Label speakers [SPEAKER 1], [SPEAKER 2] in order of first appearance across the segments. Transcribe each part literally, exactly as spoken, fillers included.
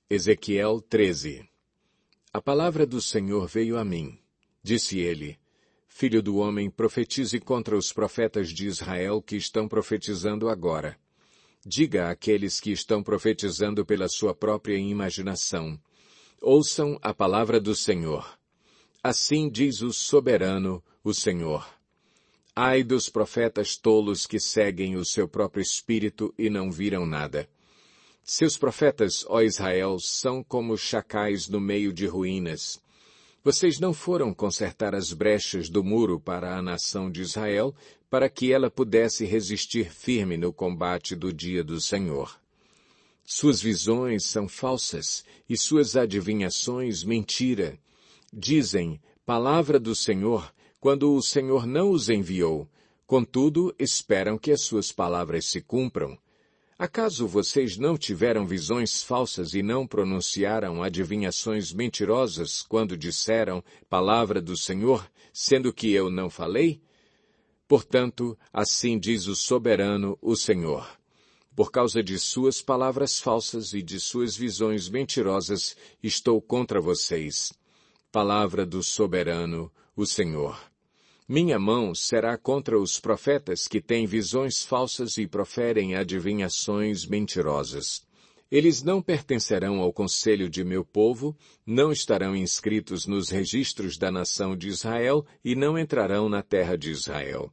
[SPEAKER 1] Ezequiel treze. A palavra do Senhor veio a mim. Disse ele: Filho do homem, profetize contra os profetas de Israel que estão profetizando agora. Diga àqueles que estão profetizando pela sua própria imaginação: ouçam a palavra do Senhor. Assim diz o soberano, o Senhor. Ai dos profetas tolos que seguem o seu próprio espírito e não viram nada. Seus profetas, ó Israel, são como chacais no meio de ruínas. Vocês não foram consertar as brechas do muro para a nação de Israel, para que ela pudesse resistir firme no combate do dia do Senhor. Suas visões são falsas e suas adivinhações mentira. Dizem, palavra do Senhor, quando o Senhor não os enviou. Contudo, esperam que as suas palavras se cumpram. Acaso vocês não tiveram visões falsas e não pronunciaram adivinhações mentirosas quando disseram palavra do Senhor, sendo que eu não falei? Portanto, assim diz o soberano, o Senhor. Por causa de suas palavras falsas e de suas visões mentirosas, estou contra vocês. Palavra do soberano, o Senhor. Minha mão será contra os profetas que têm visões falsas e proferem adivinhações mentirosas. Eles não pertencerão ao conselho de meu povo, não estarão inscritos nos registros da nação de Israel e não entrarão na terra de Israel.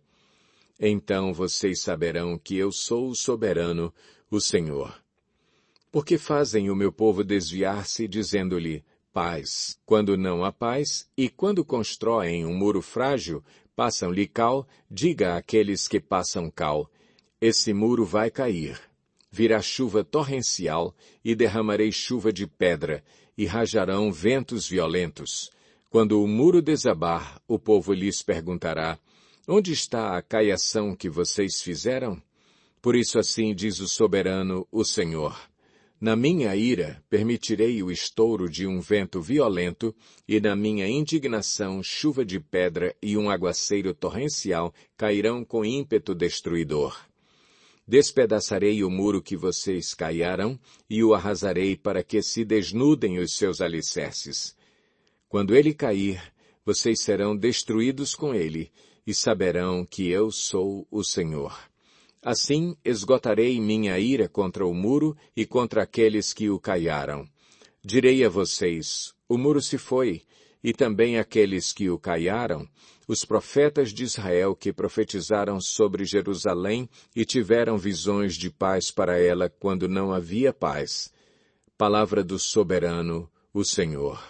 [SPEAKER 1] Então vocês saberão que eu sou o soberano, o Senhor. Porque fazem o meu povo desviar-se, dizendo-lhe paz, quando não há paz, e quando constroem um muro frágil, passam-lhe cal, diga àqueles que passam cal, esse muro vai cair. Virá chuva torrencial, e derramarei chuva de pedra, e rajarão ventos violentos. Quando o muro desabar, o povo lhes perguntará, onde está a caiação que vocês fizeram? Por isso assim diz o soberano, o Senhor. Na minha ira, permitirei o estouro de um vento violento, e na minha indignação, chuva de pedra e um aguaceiro torrencial cairão com ímpeto destruidor. Despedaçarei o muro que vocês caiaram, e o arrasarei para que se desnudem os seus alicerces. Quando ele cair, vocês serão destruídos com ele, e saberão que eu sou o Senhor. Assim esgotarei minha ira contra o muro e contra aqueles que o caiaram. Direi a vocês, o muro se foi, e também aqueles que o caiaram, os profetas de Israel que profetizaram sobre Jerusalém e tiveram visões de paz para ela quando não havia paz. Palavra do soberano, o Senhor.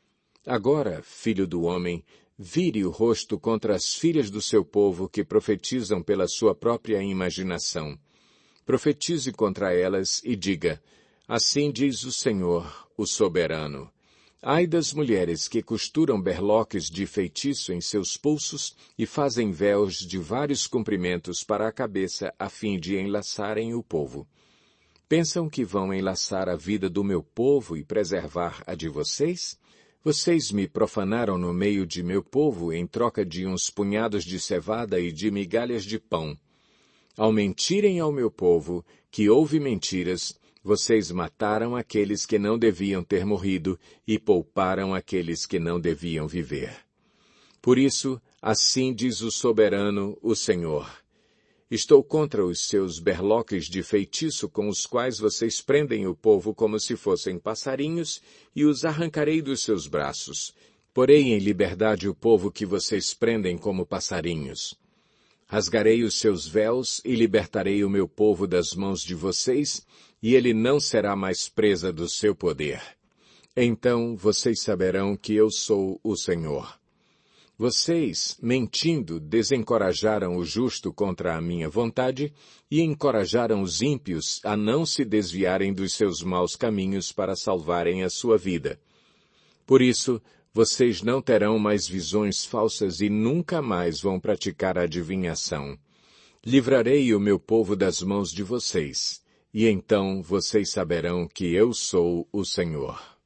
[SPEAKER 1] Agora, filho do homem, vire o rosto contra as filhas do seu povo que profetizam pela sua própria imaginação. Profetize contra elas e diga, assim diz o Senhor, o soberano. Ai das mulheres que costuram berloques de feitiço em seus pulsos e fazem véus de vários comprimentos para a cabeça a fim de enlaçarem o povo. Pensam que vão enlaçar a vida do meu povo e preservar a de vocês? Vocês me profanaram no meio de meu povo em troca de uns punhados de cevada e de migalhas de pão. Ao mentirem ao meu povo, que houve mentiras, vocês mataram aqueles que não deviam ter morrido e pouparam aqueles que não deviam viver. Por isso, assim diz o soberano, o Senhor. Estou contra os seus berloques de feitiço com os quais vocês prendem o povo como se fossem passarinhos e os arrancarei dos seus braços. Porei em liberdade o povo que vocês prendem como passarinhos. Rasgarei os seus véus e libertarei o meu povo das mãos de vocês, e ele não será mais presa do seu poder. Então vocês saberão que eu sou o Senhor. Vocês, mentindo, desencorajaram o justo contra a minha vontade e encorajaram os ímpios a não se desviarem dos seus maus caminhos para salvarem a sua vida. Por isso, vocês não terão mais visões falsas e nunca mais vão praticar adivinhação. Livrarei o meu povo das mãos de vocês, e então vocês saberão que eu sou o Senhor.